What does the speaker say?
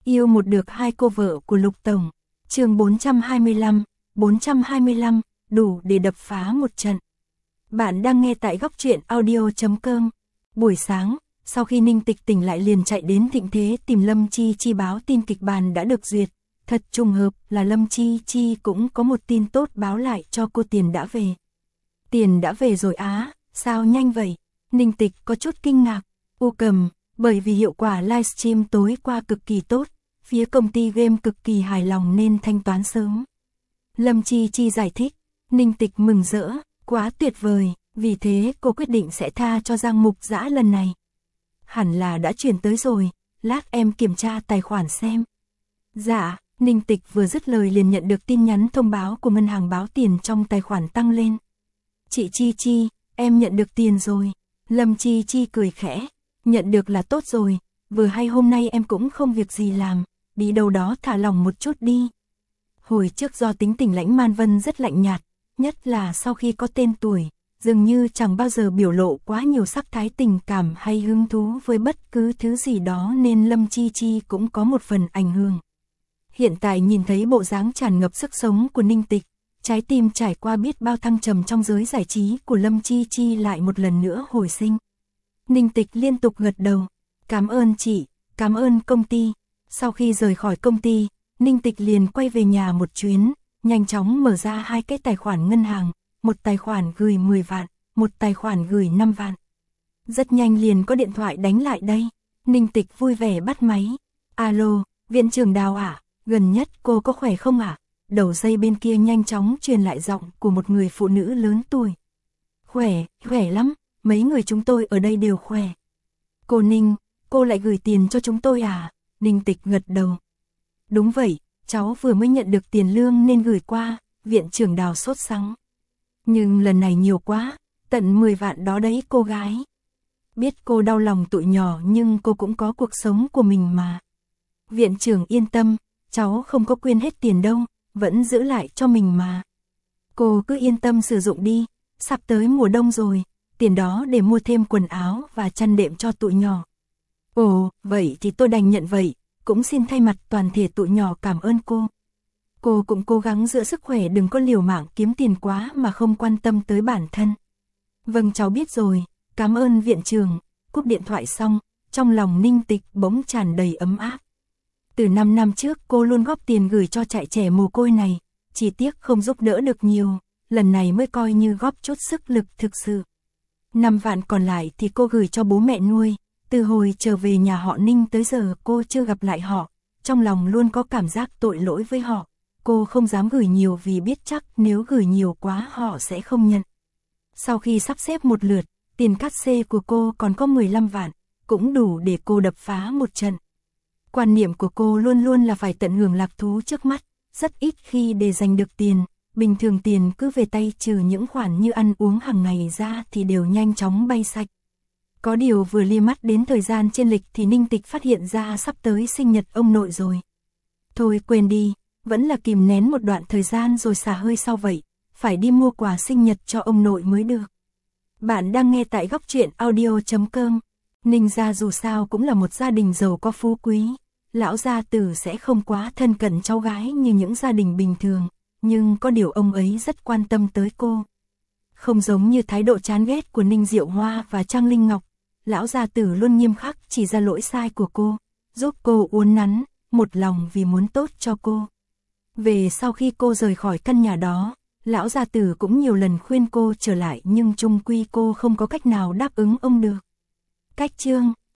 Yêu một được hai cô vợ của Lục Tổng. Chương 425, đủ để đập phá một trận. Bạn đang nghe tại góc truyện audio.com. Buổi sáng, sau khi Ninh Tịch tỉnh lại liền chạy đến Thịnh Thế tìm Lâm Chi Chi báo tin kịch bản đã được duyệt. Thật trùng hợp là Lâm Chi Chi cũng có một tin tốt báo lại cho cô. Tiền đã về. Tiền đã về rồi á, sao nhanh vậy? Ninh Tịch có chút kinh ngạc. Cầm, bởi vì hiệu quả livestream tối qua cực kỳ tốt, phía công ty game cực kỳ hài lòng nên thanh toán sớm. Lâm Chi Chi giải thích. Ninh Tịch mừng rỡ, quá tuyệt vời, vì thế cô quyết định sẽ tha cho Giang Mục Dã lần này. Hẳn là đã chuyển tới rồi, lát em kiểm tra tài khoản xem. Dạ, Ninh Tịch vừa dứt lời liền nhận được tin nhắn thông báo của ngân hàng báo tiền trong tài khoản tăng lên. Chị Chi Chi, em nhận được tiền rồi. Lâm Chi Chi cười khẽ, nhận được là tốt rồi, vừa hay hôm nay em cũng không việc gì làm, đi đâu đó thả lỏng một chút đi. Hồi trước do tính tình lãnh Man Vân rất lạnh nhạt, nhất là sau khi có tên tuổi, dường như chẳng bao giờ biểu lộ quá nhiều sắc thái tình cảm hay hứng thú với bất cứ thứ gì đó nên Lâm Chi Chi cũng có một phần ảnh hưởng. Hiện tại nhìn thấy bộ dáng tràn ngập sức sống của Ninh Tịch, trái tim trải qua biết bao thăng trầm trong giới giải trí của Lâm Chi Chi lại một lần nữa hồi sinh. Ninh Tịch liên tục gật đầu, cảm ơn chị, cảm ơn công ty. Sau khi rời khỏi công ty, Ninh Tịch liền quay về nhà một chuyến, nhanh chóng mở ra hai cái tài khoản ngân hàng, một tài khoản gửi 10 vạn, một tài khoản gửi 5 vạn. Rất nhanh liền có điện thoại đánh lại đây. Ninh Tịch vui vẻ bắt máy. Alo, Viện trưởng Đào ạ, gần nhất cô có khỏe không ạ? Đầu dây bên kia nhanh chóng truyền lại giọng của một người phụ nữ lớn tuổi. Khỏe lắm, mấy người chúng tôi ở đây đều khỏe. Cô Ninh, cô lại gửi tiền cho chúng tôi à? Ninh Tịch gật đầu. Đúng vậy, cháu vừa mới nhận được tiền lương nên gửi qua. Viện trưởng Đào sốt sắng. Nhưng lần này nhiều quá, tận 10 vạn đó đấy cô gái. Biết cô đau lòng tụi nhỏ nhưng cô cũng có cuộc sống của mình mà. Viện trưởng yên tâm, cháu không có quên hết tiền đâu, vẫn giữ lại cho mình mà. Cô cứ yên tâm sử dụng đi, sắp tới mùa đông rồi, tiền đó để mua thêm quần áo và chăn đệm cho tụi nhỏ. Ồ, vậy thì tôi đành nhận vậy, cũng xin thay mặt toàn thể tụi nhỏ cảm ơn cô. Cô cũng cố gắng giữ sức khỏe, đừng có liều mạng kiếm tiền quá mà không quan tâm tới bản thân. Vâng cháu biết rồi, cảm ơn viện trưởng. Cúp điện thoại xong, trong lòng Ninh Tịch bỗng tràn đầy ấm áp. Từ 5 năm trước cô luôn góp tiền gửi cho trại trẻ mồ côi này, chỉ tiếc không giúp đỡ được nhiều, lần này mới coi như góp chút sức lực thực sự. 5 vạn còn lại thì cô gửi cho bố mẹ nuôi, từ hồi trở về nhà họ Ninh tới giờ cô chưa gặp lại họ, trong lòng luôn có cảm giác tội lỗi với họ. Cô không dám gửi nhiều vì biết chắc nếu gửi nhiều quá họ sẽ không nhận. Sau khi sắp xếp một lượt, tiền cát xê của cô còn có 15 vạn, cũng đủ để cô đập phá một trận. Quan niệm của cô luôn luôn là phải tận hưởng lạc thú trước mắt, rất ít khi để dành được tiền, bình thường tiền cứ về tay trừ những khoản như ăn uống hàng ngày ra thì đều nhanh chóng bay sạch. Có điều vừa lia mắt đến thời gian trên lịch thì Ninh Tịch phát hiện ra sắp tới sinh nhật ông nội rồi. Thôi quên đi, vẫn là kìm nén một đoạn thời gian rồi xả hơi sau vậy, phải đi mua quà sinh nhật cho ông nội mới được. Bạn đang nghe tại góc truyện audio.com. Ninh gia dù sao cũng là một gia đình giàu có phú quý, lão gia tử sẽ không quá thân cận cháu gái như những gia đình bình thường, nhưng có điều ông ấy rất quan tâm tới cô. Không giống như thái độ chán ghét của Ninh Diệu Hoa và Trang Linh Ngọc, lão gia tử luôn nghiêm khắc chỉ ra lỗi sai của cô, giúp cô uốn nắn, một lòng vì muốn tốt cho cô. Về sau khi cô rời khỏi căn nhà đó, lão gia tử cũng nhiều lần khuyên cô trở lại nhưng chung quy cô không có cách nào đáp ứng ông được. Cách chương